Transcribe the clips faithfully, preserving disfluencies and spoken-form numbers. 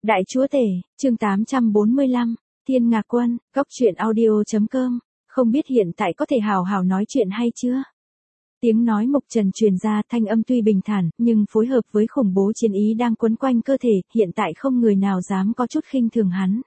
Đại chúa tể, chương tám trăm bốn mươi lăm, Thiên Ngạc Quân, góc truyện audio.com, không biết hiện tại có thể hào hào nói chuyện hay chưa? Tiếng nói Mục Trần truyền ra, thanh âm tuy bình thản, nhưng phối hợp với khủng bố chiến ý đang quấn quanh cơ thể, hiện tại không người nào dám có chút khinh thường hắn.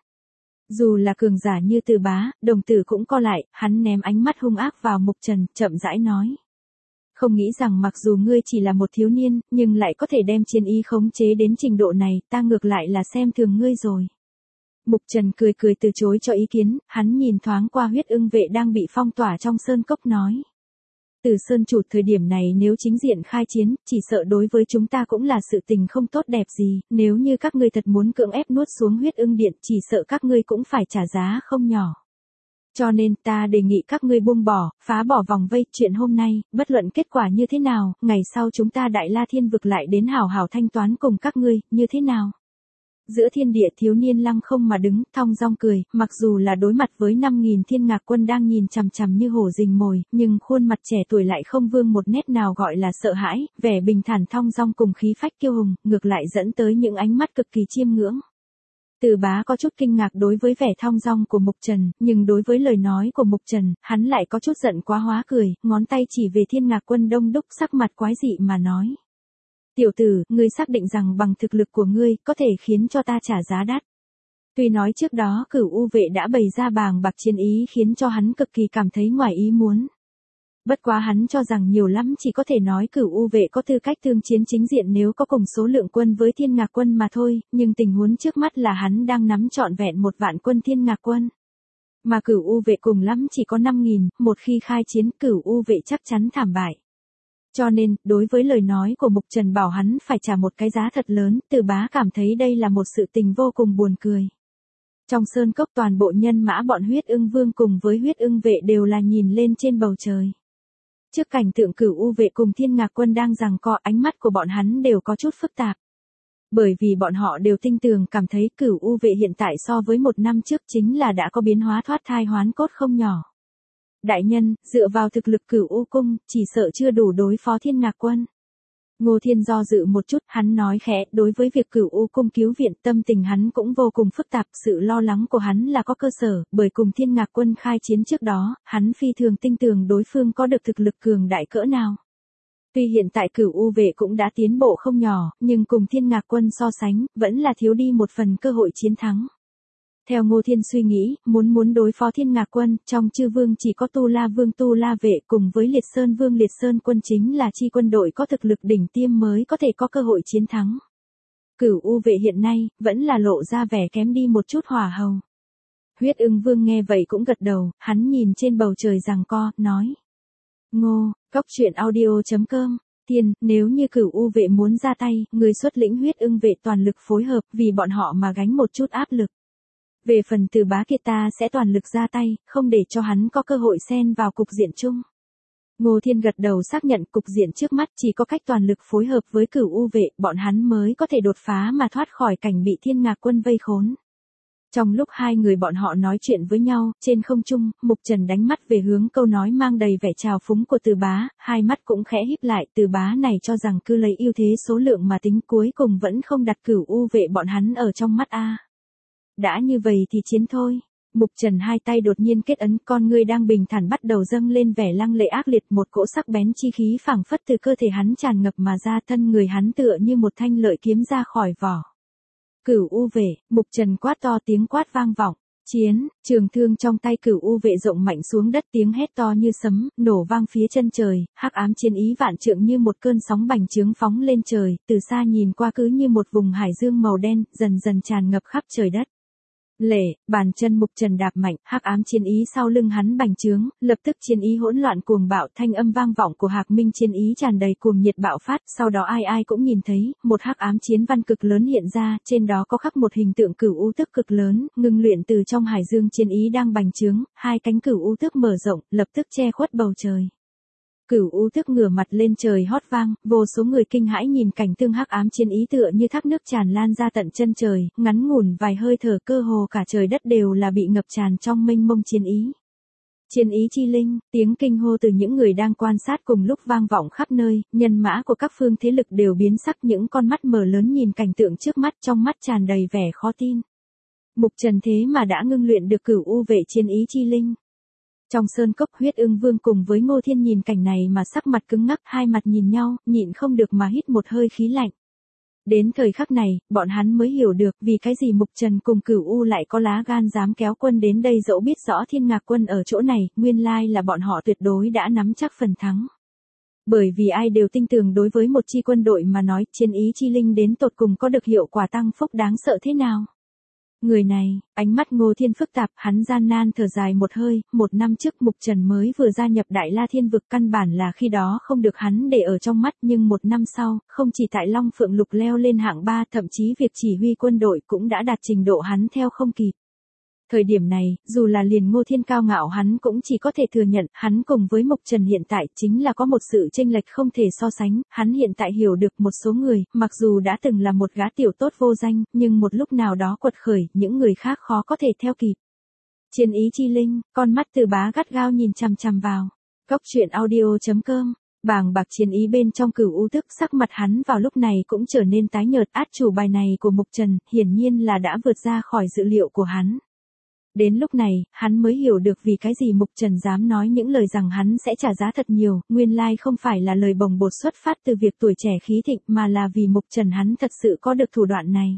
Dù là cường giả như Từ Bá, đồng tử cũng co lại, hắn ném ánh mắt hung ác vào Mục Trần, chậm rãi nói. Không nghĩ rằng mặc dù ngươi chỉ là một thiếu niên, nhưng lại có thể đem chiến ý khống chế đến trình độ này, ta ngược lại là xem thường ngươi rồi. Mục Trần cười cười từ chối cho ý kiến, hắn nhìn thoáng qua Huyết Ưng vệ đang bị phong tỏa trong sơn cốc nói. Từ sơn chủ thời điểm này nếu chính diện khai chiến, chỉ sợ đối với chúng ta cũng là sự tình không tốt đẹp gì, nếu như các ngươi thật muốn cưỡng ép nuốt xuống Huyết Ưng điện, chỉ sợ các ngươi cũng phải trả giá không nhỏ. Cho nên ta đề nghị các ngươi buông bỏ, phá bỏ vòng vây, chuyện hôm nay, bất luận kết quả như thế nào, ngày sau chúng ta Đại La Thiên vực lại đến hảo hảo thanh toán cùng các ngươi, như thế nào? Giữa thiên địa thiếu niên lăng không mà đứng, thong dong cười, mặc dù là đối mặt với năm nghìn Thiên Ngạc Quân đang nhìn chằm chằm như hổ rình mồi, nhưng khuôn mặt trẻ tuổi lại không vương một nét nào gọi là sợ hãi, vẻ bình thản thong dong cùng khí phách kiêu hùng, ngược lại dẫn tới những ánh mắt cực kỳ chiêm ngưỡng. Từ Bá có chút kinh ngạc đối với vẻ thong dong của Mục Trần, nhưng đối với lời nói của Mục Trần, hắn lại có chút giận quá hóa cười, ngón tay chỉ về Thiên Ngạc Quân đông đúc sắc mặt quái dị mà nói. Tiểu tử, ngươi xác định rằng bằng thực lực của ngươi, có thể khiến cho ta trả giá đắt. Tuy nói trước đó Cửu U vệ đã bày ra bàng bạc chiến ý khiến cho hắn cực kỳ cảm thấy ngoài ý muốn. Bất quá hắn cho rằng nhiều lắm chỉ có thể nói Cửu U vệ có tư cách thương chiến chính diện nếu có cùng số lượng quân với Thiên Ngạc Quân mà thôi, nhưng tình huống trước mắt là hắn đang nắm trọn vẹn một vạn quân Thiên Ngạc Quân. Mà Cửu U vệ cùng lắm chỉ có năm nghìn, một khi khai chiến Cửu U vệ chắc chắn thảm bại. Cho nên, đối với lời nói của Mục Trần bảo hắn phải trả một cái giá thật lớn, Từ Bá cảm thấy đây là một sự tình vô cùng buồn cười. Trong sơn cốc toàn bộ nhân mã bọn Huyết Ưng Vương cùng với Huyết Ưng vệ đều là nhìn lên trên bầu trời. Trước cảnh tượng Cửu U vệ cùng Thiên Ngạc Quân đang giằng co, ánh mắt của bọn hắn đều có chút phức tạp. Bởi vì bọn họ đều tin tưởng cảm thấy Cửu U vệ hiện tại so với một năm trước chính là đã có biến hóa thoát thai hoán cốt không nhỏ. Đại nhân, dựa vào thực lực Cửu U cung, chỉ sợ chưa đủ đối phó Thiên Ngạc Quân. Ngô Thiên do dự một chút, hắn nói khẽ, đối với việc Cửu U cung cứu viện, tâm tình hắn cũng vô cùng phức tạp, sự lo lắng của hắn là có cơ sở, bởi cùng Thiên Ngạc Quân khai chiến trước đó, hắn phi thường tin tưởng đối phương có được thực lực cường đại cỡ nào. Tuy hiện tại Cửu U vệ cũng đã tiến bộ không nhỏ, nhưng cùng Thiên Ngạc Quân so sánh, vẫn là thiếu đi một phần cơ hội chiến thắng. Theo Ngô Thiên suy nghĩ, muốn muốn đối phó Thiên Ngạc Quân, trong chư vương chỉ có Tu La Vương Tu La vệ cùng với Liệt Sơn Vương Liệt Sơn Quân chính là chi quân đội có thực lực đỉnh tiêm mới có thể có cơ hội chiến thắng. Cửu U vệ hiện nay, vẫn là lộ ra vẻ kém đi một chút hỏa hầu. Huyết Ưng Vương nghe vậy cũng gật đầu, hắn nhìn trên bầu trời giằng co, nói. Ngô, góc truyện audio.com, Tiên, nếu như Cửu U vệ muốn ra tay, người xuất lĩnh Huyết Ưng vệ toàn lực phối hợp vì bọn họ mà gánh một chút áp lực. Về phần Từ Bá kia ta sẽ toàn lực ra tay, không để cho hắn có cơ hội xen vào cục diện chung. Ngô Thiên gật đầu xác nhận cục diện trước mắt chỉ có cách toàn lực phối hợp với Cửu U vệ, bọn hắn mới có thể đột phá mà thoát khỏi cảnh bị Thiên Ngạc Quân vây khốn. Trong lúc hai người bọn họ nói chuyện với nhau, trên không trung, Mục Trần đánh mắt về hướng câu nói mang đầy vẻ trào phúng của Từ Bá, hai mắt cũng khẽ híp lại, Từ Bá này cho rằng cứ lấy ưu thế số lượng mà tính cuối cùng vẫn không đặt Cửu U vệ bọn hắn ở trong mắt a. Đã như vậy thì chiến thôi. Mục Trần hai tay đột nhiên kết ấn, con ngươi đang bình thản bắt đầu dâng lên vẻ lăng lệ ác liệt, một cỗ sắc bén chi khí phảng phất từ cơ thể hắn tràn ngập mà ra, thân người hắn tựa như một thanh lợi kiếm ra khỏi vỏ. Cửu U vệ, Mục Trần quát to, tiếng quát vang vọng. Chiến, trường thương trong tay Cửu U vệ rộng mạnh xuống đất, tiếng hét to như sấm, nổ vang phía chân trời, hắc ám chiến ý vạn trượng như một cơn sóng bành trướng phóng lên trời, từ xa nhìn qua cứ như một vùng hải dương màu đen, dần dần tràn ngập khắp trời đất. Lệ, bàn chân Mục Trần đạp mạnh, hắc ám chiến ý sau lưng hắn bành trướng, lập tức chiến ý hỗn loạn cuồng bạo, thanh âm vang vọng của Hạc Minh chiến ý tràn đầy cuồng nhiệt bạo phát, sau đó ai ai cũng nhìn thấy, một hắc ám chiến văn cực lớn hiện ra, trên đó có khắc một hình tượng Cửu U tước cực lớn, ngưng luyện từ trong hải dương chiến ý đang bành trướng, hai cánh Cửu U tước mở rộng, lập tức che khuất bầu trời. Cửu U tước ngửa mặt lên trời hót vang, vô số người kinh hãi nhìn cảnh tương hắc ám chiến ý tựa như thác nước tràn lan ra tận chân trời, ngắn ngủn vài hơi thở cơ hồ cả trời đất đều là bị ngập tràn trong mênh mông chiến ý. Chiến ý chi linh, tiếng kinh hô từ những người đang quan sát cùng lúc vang vọng khắp nơi, nhân mã của các phương thế lực đều biến sắc, những con mắt mở lớn nhìn cảnh tượng trước mắt, trong mắt tràn đầy vẻ khó tin. Mục Trần thế mà đã ngưng luyện được cửu u vệ chiến ý chi linh. Trong sơn cốc, Huyết Ưng Vương cùng với Ngô Thiên nhìn cảnh này mà sắc mặt cứng ngắc, hai mặt nhìn nhau, nhịn không được mà hít một hơi khí lạnh. Đến thời khắc này, bọn hắn mới hiểu được vì cái gì Mục Trần cùng Cửu U lại có lá gan dám kéo quân đến đây, dẫu biết rõ Thiên Ngạc quân ở chỗ này, nguyên lai là bọn họ tuyệt đối đã nắm chắc phần thắng. Bởi vì ai đều tin tưởng đối với một chi quân đội mà nói, chiến ý chi linh đến tột cùng có được hiệu quả tăng phúc đáng sợ thế nào. Người này, ánh mắt Ngô Thiên phức tạp, hắn gian nan thở dài một hơi, một năm trước Mục Trần mới vừa gia nhập Đại La Thiên vực, căn bản là khi đó không được hắn để ở trong mắt, nhưng một năm sau, không chỉ tại Long Phượng Lục leo lên hạng ba, thậm chí việc chỉ huy quân đội cũng đã đạt trình độ hắn theo không kịp. Thời điểm này, dù là liền Ngô Thiên cao ngạo hắn cũng chỉ có thể thừa nhận, hắn cùng với Mục Trần hiện tại chính là có một sự chênh lệch không thể so sánh, hắn hiện tại hiểu được một số người, mặc dù đã từng là một gã tiểu tốt vô danh, nhưng một lúc nào đó quật khởi, những người khác khó có thể theo kịp. Chiến ý chi linh, con mắt Từ Bá gắt gao nhìn chằm chằm vào. Cốc truyện audio chấm com, bàng bạc chiến ý bên trong Cửu U thức, sắc mặt hắn vào lúc này cũng trở nên tái nhợt, át chủ bài này của Mục Trần, hiển nhiên là đã vượt ra khỏi dự liệu của hắn. Đến lúc này, hắn mới hiểu được vì cái gì Mục Trần dám nói những lời rằng hắn sẽ trả giá thật nhiều, nguyên lai không phải là lời bồng bột xuất phát từ việc tuổi trẻ khí thịnh mà là vì Mục Trần hắn thật sự có được thủ đoạn này.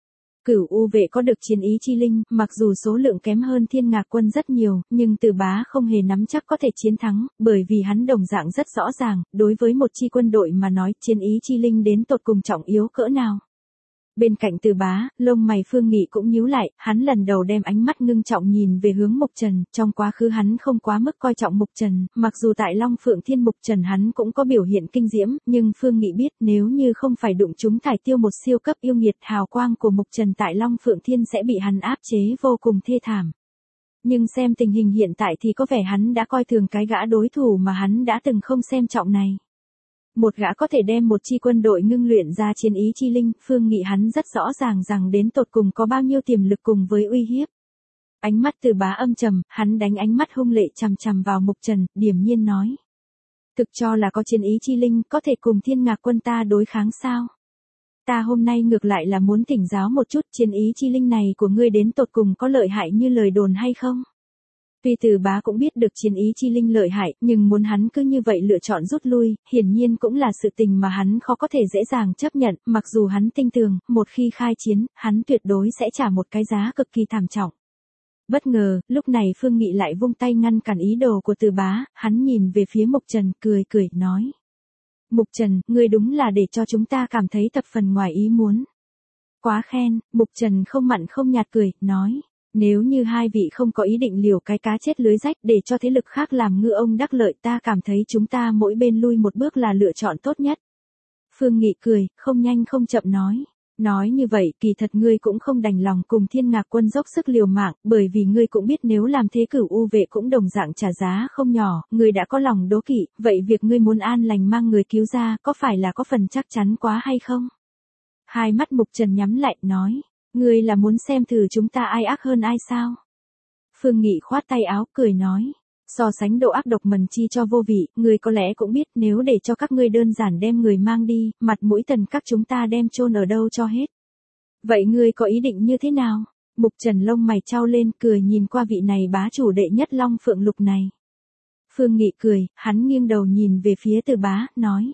Cửu U vệ có được chiến ý chi linh, mặc dù số lượng kém hơn Thiên Ngạc quân rất nhiều, nhưng Từ Bá không hề nắm chắc có thể chiến thắng, bởi vì hắn đồng dạng rất rõ ràng, đối với một chi quân đội mà nói, chiến ý chi linh đến tột cùng trọng yếu cỡ nào. Bên cạnh Từ Bá, lông mày Phương Nghị cũng nhíu lại, hắn lần đầu đem ánh mắt ngưng trọng nhìn về hướng Mục Trần, trong quá khứ hắn không quá mức coi trọng Mục Trần, mặc dù tại Long Phượng Thiên Mục Trần hắn cũng có biểu hiện kinh diễm, nhưng Phương Nghị biết nếu như không phải đụng chúng thải tiêu một siêu cấp yêu nghiệt, hào quang của Mục Trần tại Long Phượng Thiên sẽ bị hắn áp chế vô cùng thê thảm. Nhưng xem tình hình hiện tại thì có vẻ hắn đã coi thường cái gã đối thủ mà hắn đã từng không xem trọng này. Một gã có thể đem một chi quân đội ngưng luyện ra chiến ý chi linh, Phương Nghị hắn rất rõ ràng rằng đến tột cùng có bao nhiêu tiềm lực cùng với uy hiếp. Ánh mắt Từ Bá âm trầm, hắn đánh ánh mắt hung lệ chằm chằm vào Mục Trần, điềm nhiên nói. Thực cho là có chiến ý chi linh, có thể cùng Thiên Ngạc quân ta đối kháng sao? Ta hôm nay ngược lại là muốn thỉnh giáo một chút, chiến ý chi linh này của ngươi đến tột cùng có lợi hại như lời đồn hay không? Tuy Từ Bá cũng biết được chiến ý chi linh lợi hại, nhưng muốn hắn cứ như vậy lựa chọn rút lui, hiển nhiên cũng là sự tình mà hắn khó có thể dễ dàng chấp nhận, mặc dù hắn tin tưởng, một khi khai chiến, hắn tuyệt đối sẽ trả một cái giá cực kỳ thảm trọng. Bất ngờ, lúc này Phương Nghị lại vung tay ngăn cản ý đồ của Từ Bá, hắn nhìn về phía Mục Trần, cười cười, nói. Mục Trần, ngươi đúng là để cho chúng ta cảm thấy thập phần ngoài ý muốn. Quá khen, Mục Trần không mặn không nhạt cười, nói. Nếu như hai vị không có ý định liều cái cá chết lưới rách để cho thế lực khác làm ngư ông đắc lợi, ta cảm thấy chúng ta mỗi bên lui một bước là lựa chọn tốt nhất. Phương Nghị cười, không nhanh không chậm nói. Nói như vậy, kỳ thật ngươi cũng không đành lòng cùng Thiên Ngạc quân dốc sức liều mạng, bởi vì ngươi cũng biết nếu làm thế Cửu U vệ cũng đồng dạng trả giá không nhỏ, ngươi đã có lòng đố kỵ, vậy việc ngươi muốn an lành mang người cứu ra, có phải là có phần chắc chắn quá hay không? Hai mắt Mục Trần nhắm lại, nói. Ngươi là muốn xem thử chúng ta ai ác hơn ai sao? Phương Nghị khoát tay áo, cười nói. So sánh độ ác độc mần chi cho vô vị, ngươi có lẽ cũng biết nếu để cho các ngươi đơn giản đem người mang đi, mặt mũi Tần các chúng ta đem chôn ở đâu cho hết. Vậy ngươi có ý định như thế nào? Mục Trần lông mày chau lên, cười nhìn qua vị này bá chủ đệ nhất Long Phượng Lục này. Phương Nghị cười, hắn nghiêng đầu nhìn về phía Từ Bá, nói.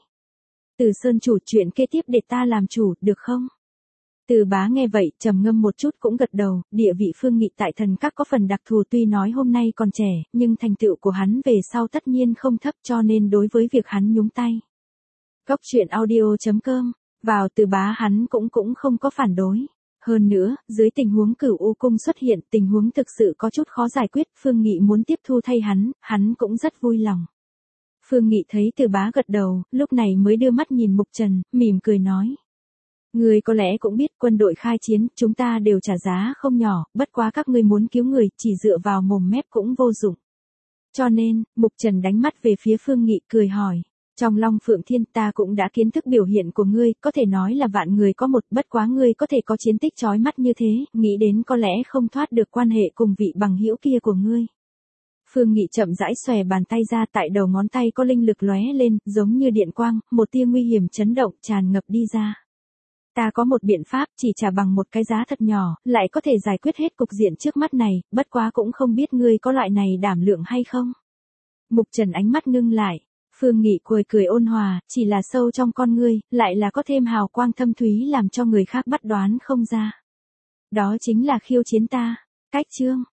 Từ Sơn chủ, chuyện kế tiếp để ta làm chủ, được không? Từ Bá nghe vậy, trầm ngâm một chút cũng gật đầu, địa vị Phương Nghị tại thần các có phần đặc thù, tuy nói hôm nay còn trẻ, nhưng thành tựu của hắn về sau tất nhiên không thấp, cho nên đối với việc hắn nhúng tay. Cốc truyện audio chấm com, vào Từ Bá hắn cũng cũng không có phản đối. Hơn nữa, dưới tình huống Cửu U cung xuất hiện, tình huống thực sự có chút khó giải quyết, Phương Nghị muốn tiếp thu thay hắn, hắn cũng rất vui lòng. Phương Nghị thấy Từ Bá gật đầu, lúc này mới đưa mắt nhìn Mục Trần, mỉm cười nói. Ngươi có lẽ cũng biết quân đội khai chiến, chúng ta đều trả giá không nhỏ, bất quá các ngươi muốn cứu người, chỉ dựa vào mồm mép cũng vô dụng. Cho nên, Mục Trần đánh mắt về phía Phương Nghị, cười hỏi. Trong Long Phượng Thiên ta cũng đã kiến thức biểu hiện của ngươi, có thể nói là vạn người có một, bất quá ngươi có thể có chiến tích chói mắt như thế, nghĩ đến có lẽ không thoát được quan hệ cùng vị bằng hữu kia của ngươi. Phương Nghị chậm rãi xòe bàn tay ra, tại đầu ngón tay có linh lực lóe lên, giống như điện quang, một tia nguy hiểm chấn động tràn ngập đi ra. Ta có một biện pháp, chỉ trả bằng một cái giá thật nhỏ, lại có thể giải quyết hết cục diện trước mắt này, bất quá cũng không biết ngươi có loại này đảm lượng hay không. Mục Trần ánh mắt ngưng lại. Phương Nghị cười cười ôn hòa, chỉ là sâu trong con ngươi, lại là có thêm hào quang thâm thúy làm cho người khác bắt đoán không ra. Đó chính là khiêu chiến ta. Cách chương.